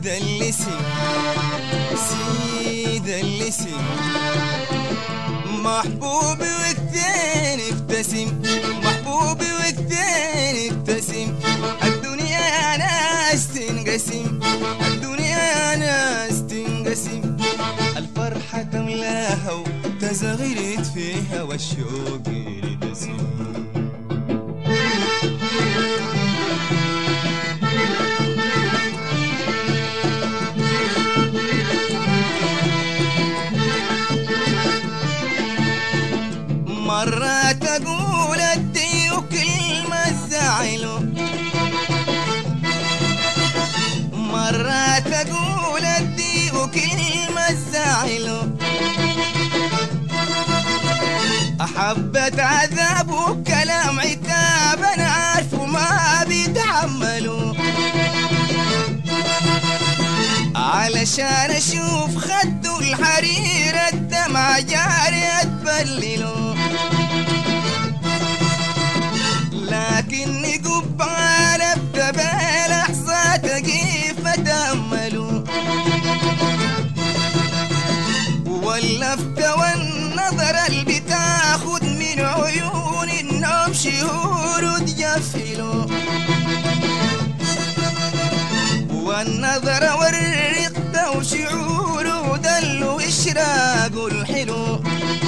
الاسم سيد الاسم محبوبي وقتين ابتسم محبوبي وقتين ابتسم الدنيا يا ناس تنقسم الدنيا يا ناس تنقسم الفرحة تملاها وتزغرت فيها والشوق يرتسم مرات أقول أدي وكلمة زعله مرات أقول أدي وكلمة زعله أحبت عذاب وكلام عتاب أنا عارفه ما بيتحمله علشان أشوف خده الحرير الدمع جاري تبلله لكني قبالة بتبال أحصات كيف أتأمله واللفت والنظر اللي بتاخد من عيون النوم شهور وتجفله والنظر والرقة وشعوره ودل وإشراقه الحلو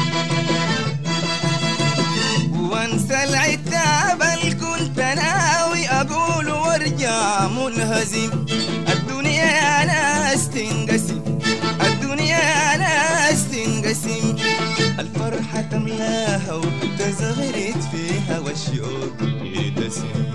وانسى العتاب اللي كنت ناوي أقول وارجع منهزم الدنيا يا ناس تنقسم الدنيا يا ناس تنقسم الفرحة تملاها وتزغرت فيها والشوق يتسم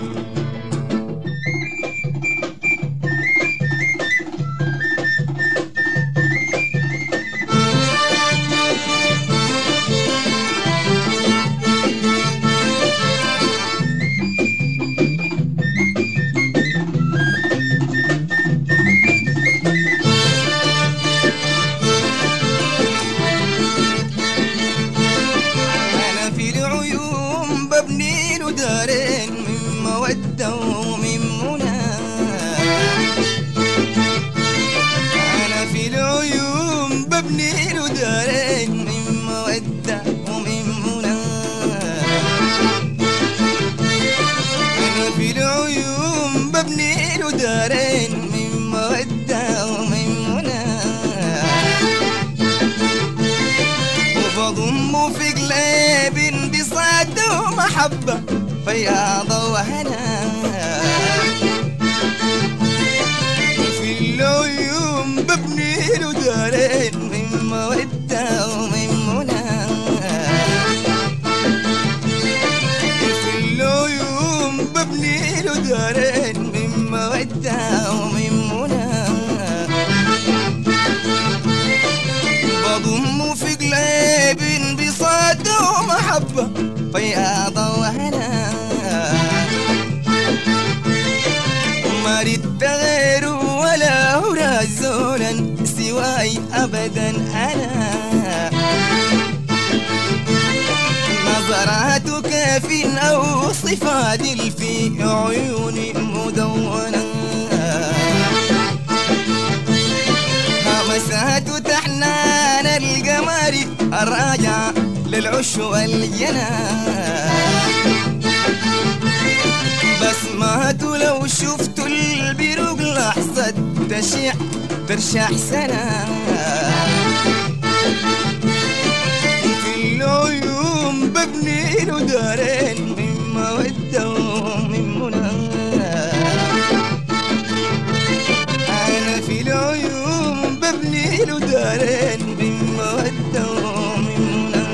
دارين من مودة ومن منى أنا في العيون ببني له دارين من مودة ومن منى أنا في العيون ببني له دارين من مودة ومن منى وبضمه في قلب انبساط ومحبة فياض وهنا في العيون ببني له دارين من مودة ومن منى في العيون ببني له دارين من مودة ومن منى بضم في قلب انبساط ومحبة فياض وهنا ما ردت غيره ولا هو رزولا سواي أبدا أنا نظراتك في أو صفات في عيوني مدونة همسات تحنان القمر الراجع للعش والجنى بسماته لو شفت البروق لحظة تشع ترشح سنة في العيون ببني له دارين من مودة ومن منى أنا في العيون ببني له دارين من مودة ومن منى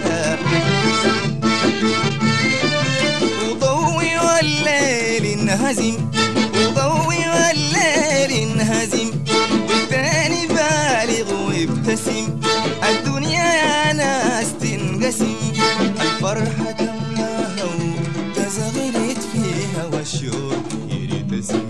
وضوي والليل انهزم وضوي والليل انهزم والتاني بالغ وابتسم الدنيا يا ناس تنقسم الفرحة تملاها وتزغرت فيها والشوق يرتسم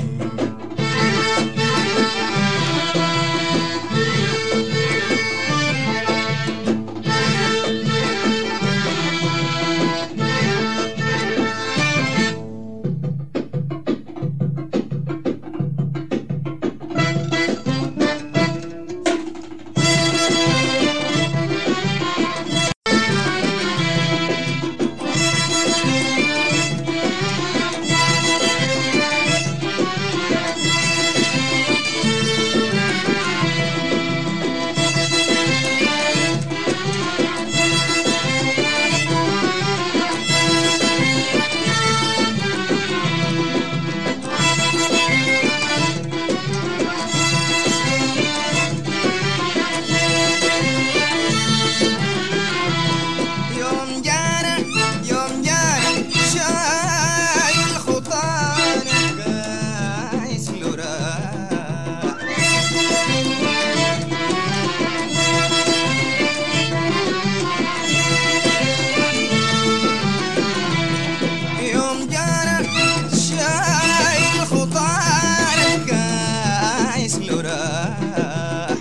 جراح.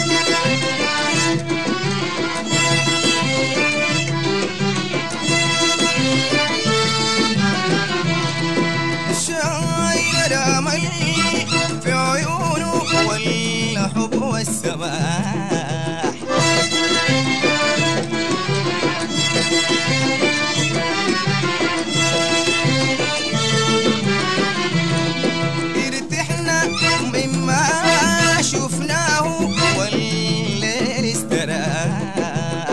شايل الامل في عيونه والحب والسماح. ارتحنا مما شفناه والليل استراح.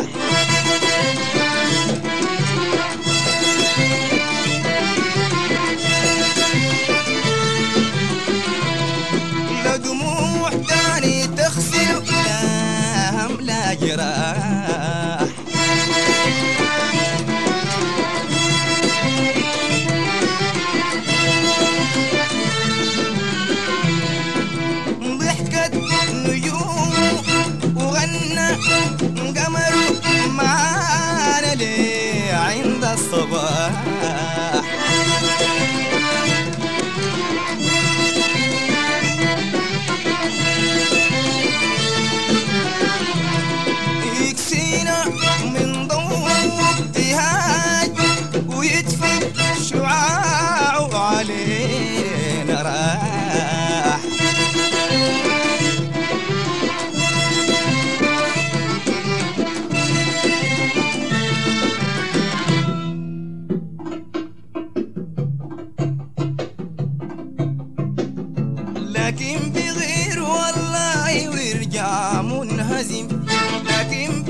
لا دموع تاني تغسل، لا هم لا جراح. ضحكت نجوم وغنى قمر معانا ليه عند الصباح. يكسينا من ضوء ابتهاج ويدفي شعاعه علينا راح. لكن بغير والله ويرجع منهزم، لكن